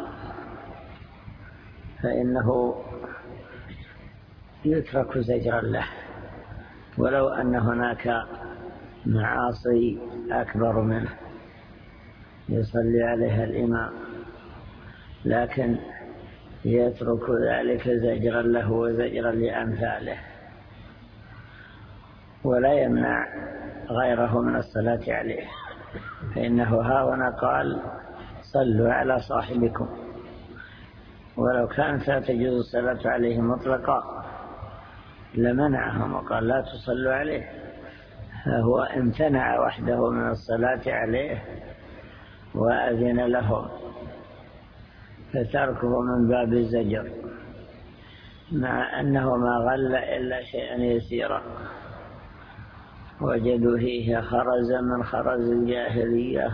فإنه يترك زجرا له، ولو أن هناك معاصي أكبر منه يصلي عليها الإمام، لكن يترك ذلك زجرا له وزجرا لأمثاله، ولا يمنع غيره من الصلاة عليه، فإنه هاهنا قال صلوا على صاحبكم، ولو كانت لا تجوز الصلاة عليه مطلقا لمنعهم وقال لا تصلوا عليه، فهو امتنع وحده من الصلاة عليه وأذن لهم، فتركه من باب الزجر، مع أنه ما غل إلا شيئا يسيرا وجدوا فيه خرزا من خرز الجاهلية،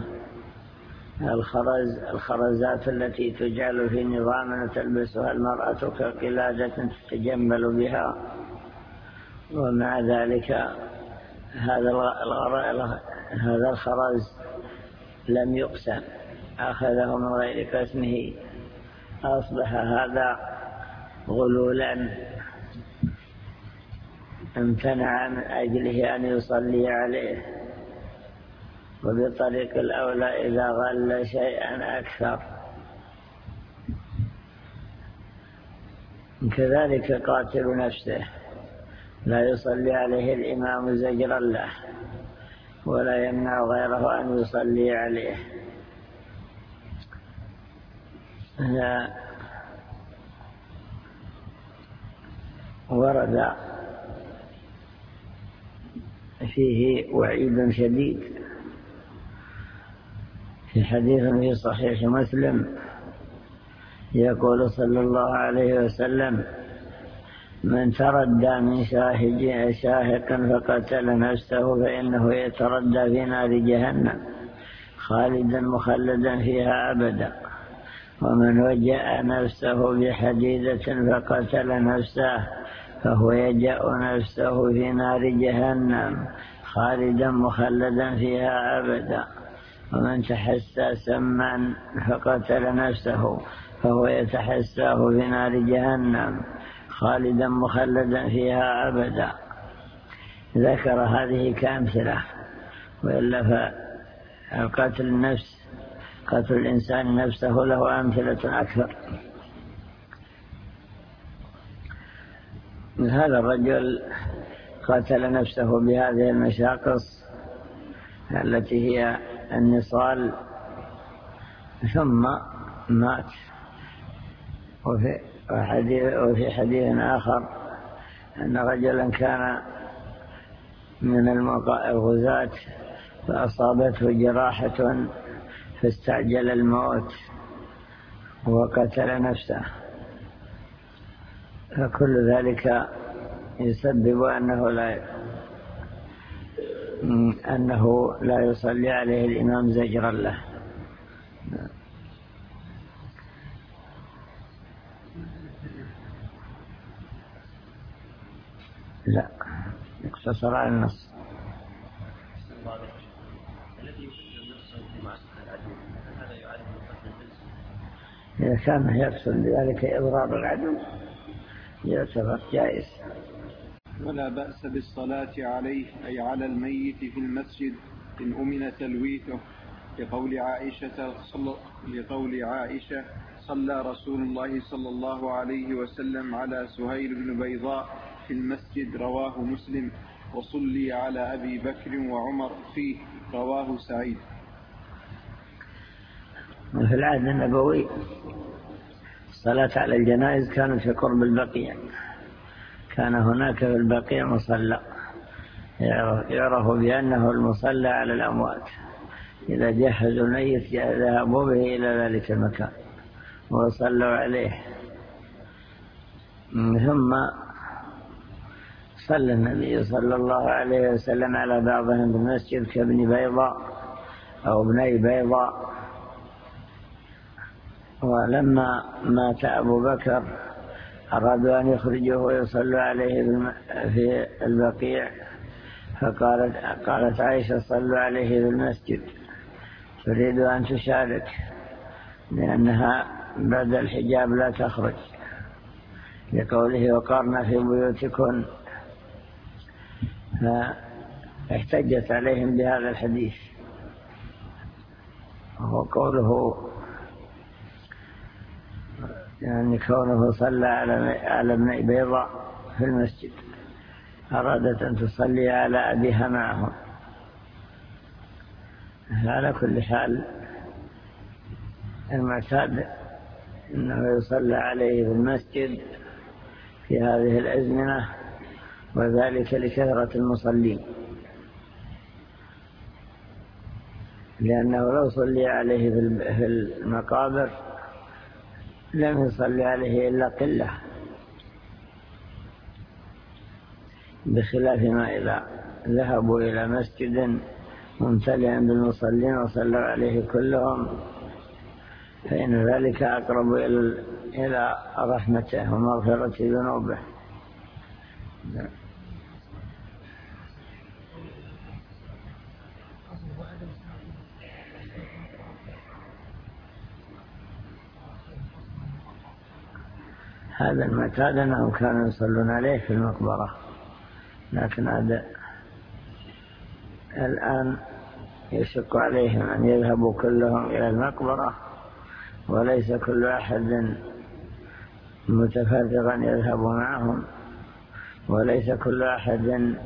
الخرزات التي تجعل في نظام تلبسها المرأة كقلادة تتجمل بها، ومع ذلك هذا الخرز لم يقسم، أخذه من غير قسمه، أصبح هذا غلولا، امتنع من أجله أن يصلي عليه، وبطريق الأولى إذا غل شيئا أكثر. كذلك قاتل نفسه لا يصلي عليه الإمام زجرا له، ولا يمنع غيره أن يصلي عليه. ورد فيه وعيد شديد في حديث في صحيح مسلم يقول صلى الله عليه وسلم: من تردى من شاهق فقتل نفسه فإنه يتردى في نار جهنم خالدا مخلدا فيها أبدا، ومن وجأ نفسه بحديدة فقتل نفسه فهو يجأ نفسه في نار جهنم خالدا مخلدا فيها أبدا، ومن تحسى سما فقتل نفسه فهو يتحساه في نار جهنم خالدا مخلدا فيها أبدا. ذكر هذه كأمثلة، وإلا فالقتل النفس، قتل الإنسان نفسه له أمثلة أكثر. هذا الرجل قتل نفسه بهذه المشاقص التي هي النصال ثم مات. وفي حديث آخر أن رجلا كان من الغزاة فأصابته جراحة فاستعجل الموت وقتل نفسه، فكل ذلك يسبب أنه لا يصلي عليه الإمام زجرا له. لا، يقتصر على النص. إذا كان يقصد بذلك إضرار العدو يعتبر جائز. ولا بأس بالصلاة عليه أي على الميت في المسجد إن أمن تلويثه، لقول عائشة صلى رسول الله صلى الله عليه وسلم على سهيل بن بيضاء في المسجد، رواه مسلم، وصلي على أبي بكر وعمر فيه، رواه سعيد. في العهد النبوي الصلاة على الجنائز كانت في قرب البقيع، كان هناك في البقيع مصلى يعرف بأنه المصلى على الأموات، إذا جهزوا الميت ذهبوا به إلى ذلك المكان وصلوا عليه. ثم صلى النبي صلى الله عليه وسلم على بعضهم بالمسجد كابن بيضاء أو ابني بيضاء. ولما مات أبو بكر أرادوا أن يخرجوه ويصلوا عليه في البقيع، فقالت عائشة صلوا عليه في المسجد، تريد أن تشارك لأنها بعد الحجاب لا تخرج، لقوله وقرنا في بيوتكن، فاحتجت عليهم بهذا الحديث. وهو قوله يعني كونه صلى على ابن بيضاء في المسجد، أرادت أن تصلي على أبيها معهم. على كل حال المعتاد أنه يصلى عليه في المسجد في هذه الأزمنة، وذلك لكثرة المصلين، لأنه لو صلي عليه في المقابر لم يصلي عليه إلا قلة، بخلاف ما إذا ذهبوا إلى مسجد ممتلئا بالمصلين وصلوا عليه كلهم، فإن ذلك أقرب إلى رحمته ومغفرة ذنوبه. هذا المعتاد أنهم كانوا يصلون عليه في المقبرة، لكن هذا الآن يشق عليهم أن يذهبوا كلهم إلى المقبرة، وليس كل أحد متفرغا يذهب معهم، وليس كل أحد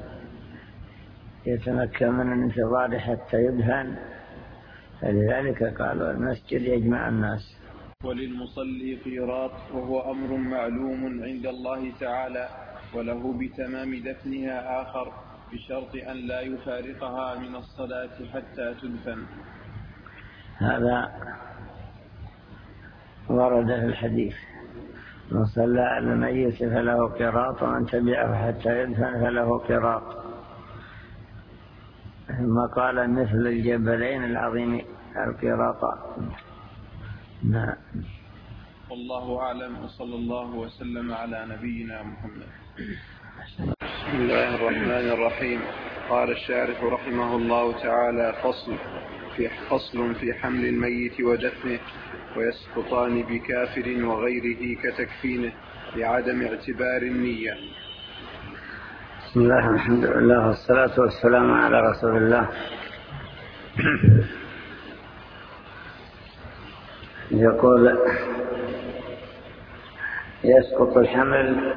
يتمكن من الانتظار حتى يدفن، فلذلك قالوا المسجد يجمع الناس. وللمصلي قيراط، وهو أمر معلوم عند الله تعالى، وله بتمام دفنها آخر، بشرط أن لا يفارقها من الصلاة حتى تدفن. هذا ورد في الحديث: من صلى على الميت فله قيراط، ومن تبعه حتى يدفن فله قيراط. ثم قال مثل الجبلين العظيم القيراطان. نعم. والله أعلم، وصلى الله وسلم على نبينا محمد. بسم الله الرحمن الرحيم. قال الشارح رحمه الله تعالى: فصل في حمل الميت ودفنه، ويسقطان بكافر وغيره كتكفينه لعدم اعتبار النية. بسم الله الحمد لله والصلاة والسلام على رسول الله. يقول: يسقط الحمل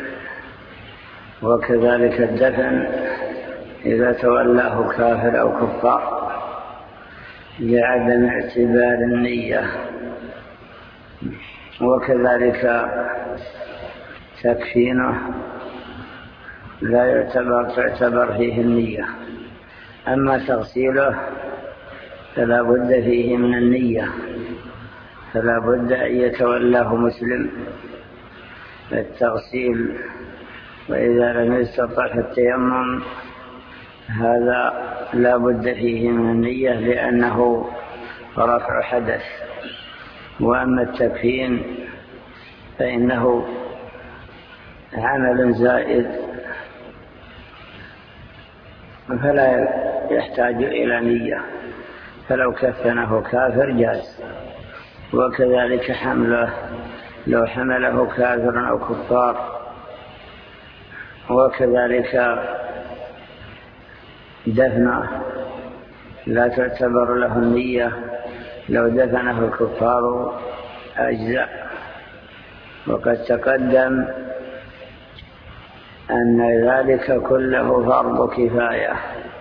وكذلك الدفن إذا تولاه كافر أو كفار لعدم اعتبار النية، وكذلك تكفينه لا تعتبر فيه النية. أما تغسيله فلا بد فيه من النية، فلا بد أن يتولاه مسلم التغسيل، وإذا لم يستطع التيمم هذا لا بد فيه من النية لأنه رفع حدث. وأما التكفين فإنه عمل زائد فلا يحتاج إلى نية، فلو كفنه كافر جاز، وكذلك حمله لو حمله كافر أو كفار، وكذلك دفنه لا تعتبر له النية، لو دفنه الكفار أجزاء. وقد تقدم أن ذلك كله فرض كفاية،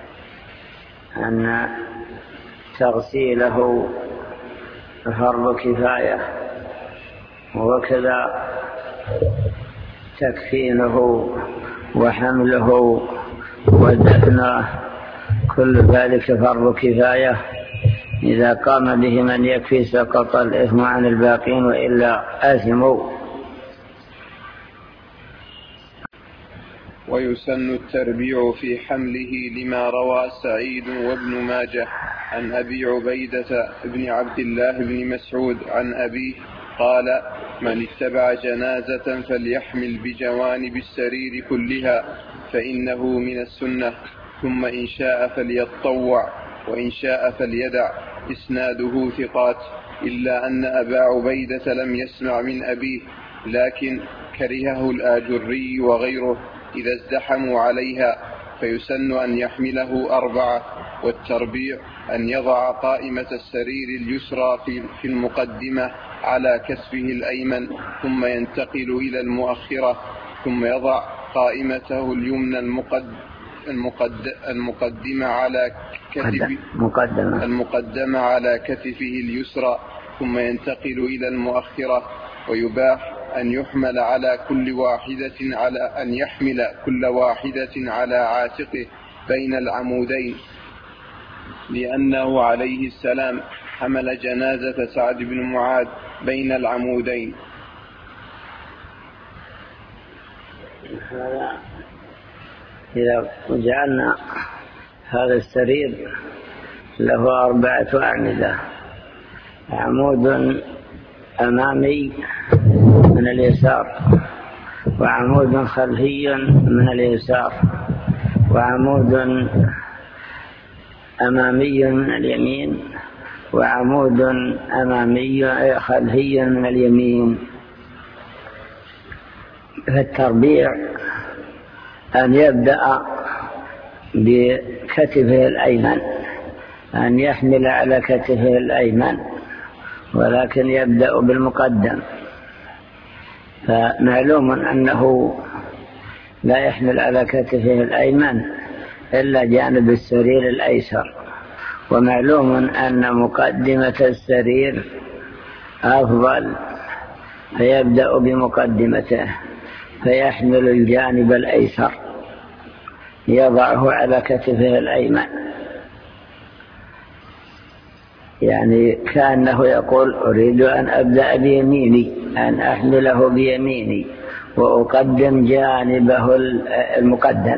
أن تغسيله فرض كفاية، وكذا تكفينه وحمله ودفنه كل ذلك فرض كفاية. إذا قام به من يكفي سقط الإثم عن الباقين، وإلا آثموا. ويسن التربيع في حمله لما روى سعيد وابن ماجه عن أبي عبيدة بن عبد الله بن مسعود عن أبيه قال: من اتبع جنازة فليحمل بجوانب السرير كلها، فإنه من السنة، ثم إن شاء فليتطوع، وإن شاء فليدع، إسناده ثقات، إلا أن أبا عبيدة لم يسمع من أبيه، لكن كرهه الآجري وغيره إذا ازدحموا عليها، فيسن أن يحمله 4. والتربيع أن يضع قائمة السرير اليسرى في المقدمة على كتفه الأيمن، ثم ينتقل إلى المؤخرة، ثم يضع قائمته اليمنى المقدمة على كتفه اليسرى، ثم ينتقل إلى المؤخرة. ويباح أن يحمل كل واحدة على عاتقه بين العمودين، لأنه عليه السلام حمل جنازة سعد بن معاذ بين العمودين. إذا جعلنا هذا السرير له 4 أعمدة، عمود أمامي من اليسار، وعمود خلفي من اليسار، وعمود أمامي من اليمين، وعمود أمامي خلفي من اليمين. فالتربيع أن يبدأ بكتفه الأيمن، أن يحمل على كتفه الأيمن، ولكن يبدأ بالمقدم. فمعلوم أنه لا يحمل على كتفه الأيمن إلا جانب السرير الأيسر، ومعلوم أن مقدمة السرير أفضل، فيبدأ بمقدمته، فيحمل الجانب الأيسر يضعه على كتفه الأيمن، يعني كأنه يقول أريد أن أبدأ بيميني، أن أحمله بيميني وأقدم جانبه المقدم،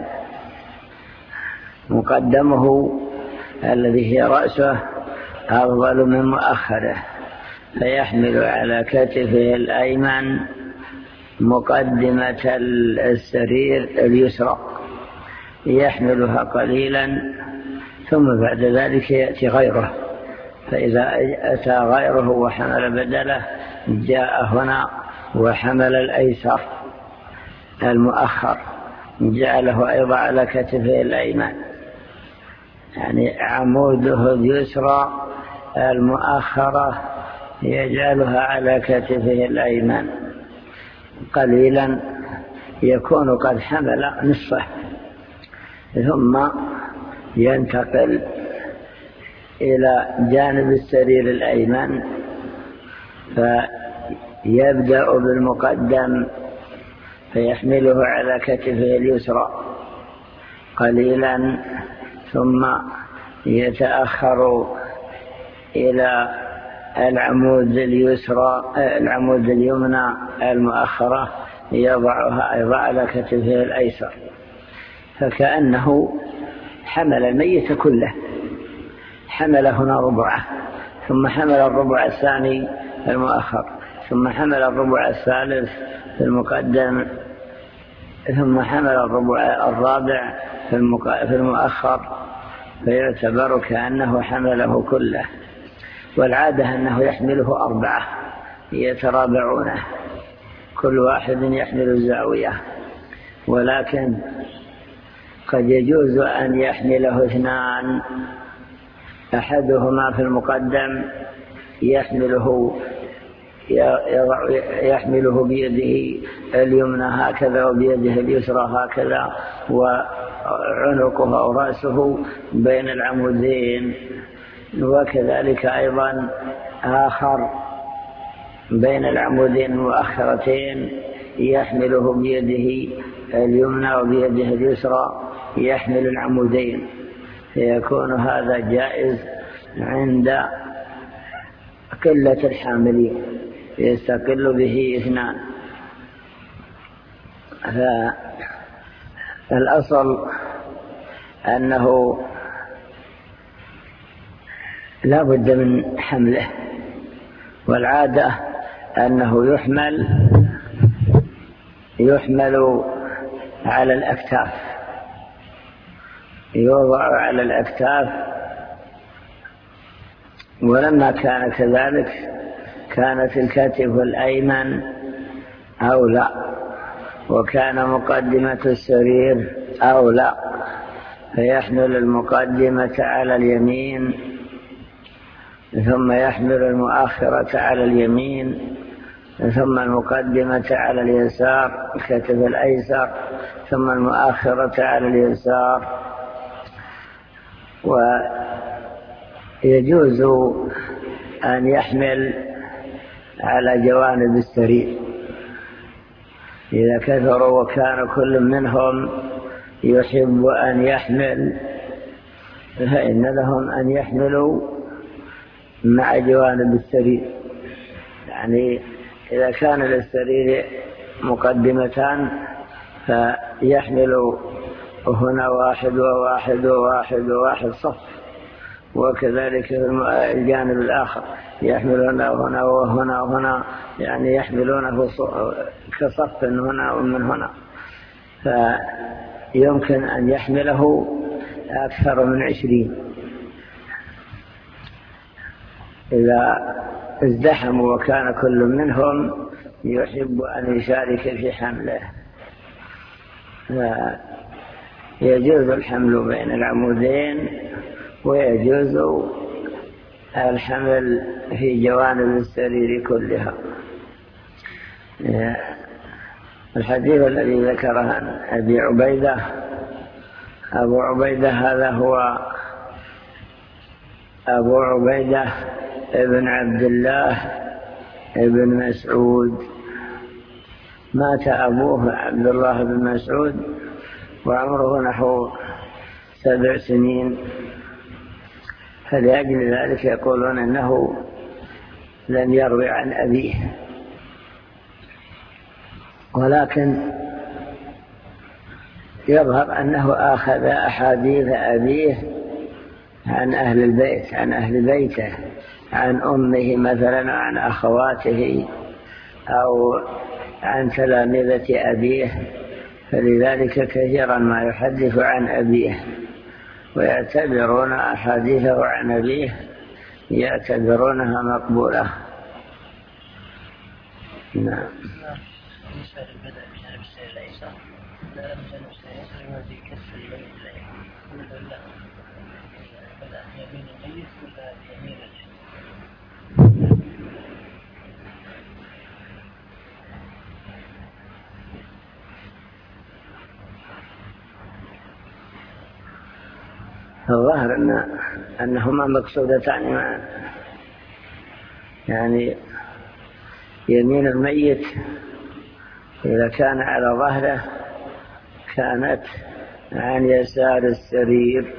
مقدمه الذي هي رأسه أفضل من مؤخره، فيحمل على كتفه الأيمن مقدمة السرير اليسرى، يحملها قليلا، ثم بعد ذلك يأتي غيره. فإذا أتى غيره وحمل بدله جاء هنا وحمل الأيسر المؤخر، جعله أيضا على كتفه الأيمن، يعني عموده اليسرى المؤخرة يجعلها على كتفه الأيمن قليلا، يكون قد حمل نصفه، ثم ينتقل إلى جانب السرير الأيمن، فيبدأ بالمقدم فيحمله على كتفه اليسرى قليلا، ثم يتأخر إلى العمود اليمنى المؤخرة، يضعها أيضا على كتفه الأيسر، فكأنه حمل الميت كله، حمل هنا ربعه، ثم حمل الربع الثاني في المؤخر، ثم حمل الربع الثالث في المقدم، ثم حمل الربع الرابع في المؤخر، فيعتبر كأنه حمله كله. والعادة أنه يحمله 4 يترابعونه، كل واحد يحمل الزاوية، ولكن قد يجوز أن يحمله 2، أحدهما في المقدم يحمله بيده اليمنى هكذا وبيده اليسرى هكذا، وعنقه أو رأسه بين العمودين، وكذلك أيضا آخر بين العمودين المؤخرتين يحمله بيده اليمنى وبيده اليسرى يحمل العمودين، فيكون هذا جائز عند قلة الحاملين، يستقل به 2. فالأصل أنه لا بد من حمله، والعادة أنه يحمل على الأكتاف، يوضع على الأكتاف ولما كان كذلك كانت الكتف الأيمن أولى، وكان مقدمة السرير أولى، فيحمل المقدمة على اليمين ثم يحمل المؤخرة على اليمين ثم المقدمة على اليسار الكتف الأيسر ثم المؤخرة على اليسار. ويجوز أن يحمل على جوانب السرير إذا كثروا وكان كل منهم يحب أن يحمل، فإن لهم أن يحملوا مع جوانب السرير. يعني إذا كان للسرير مقدمتان فيحمل هنا واحد وواحد وواحد وواحد صف، وكذلك الجانب الآخر يحمل هنا وهنا وهنا وهنا، يعني يحملونه كصف هنا ومن هنا، فيمكن أن يحمله أكثر من 20 إذا ازدحموا وكان كل منهم يحب أن يشارك في حمله. يجوز الحمل بين العمودين ويجوز الحمل في جوانب السرير كلها. الحديث الذي ذكره عن أبي عبيدة، أبو عبيدة هذا هو أبو عبيدة ابن عبد الله ابن مسعود. مات أبوه عبد الله بن مسعود وعمره نحو 7 سنين، فلأجل ذلك يقولون أنه لم يروي عن أبيه، ولكن يظهر أنه أخذ أحاديث أبيه عن أهل البيت، عن أهل بيته، عن أمه مثلا، عن أخواته، أو عن تلامذة أبيه، فلذلك كثيرا ما يحدث عن أبيه ويعتبرون أحاديثه عن أبيه يعتبرونها مقبولة. نعم. الظاهر أنهما مقصودتان، يعني يمين الميت إذا كان على ظهره كانت عن يسار السرير،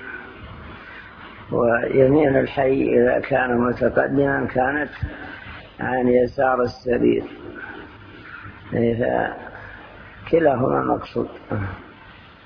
ويمين الحي إذا كان متقدما كانت عن يسار السرير، كلاهما مقصود.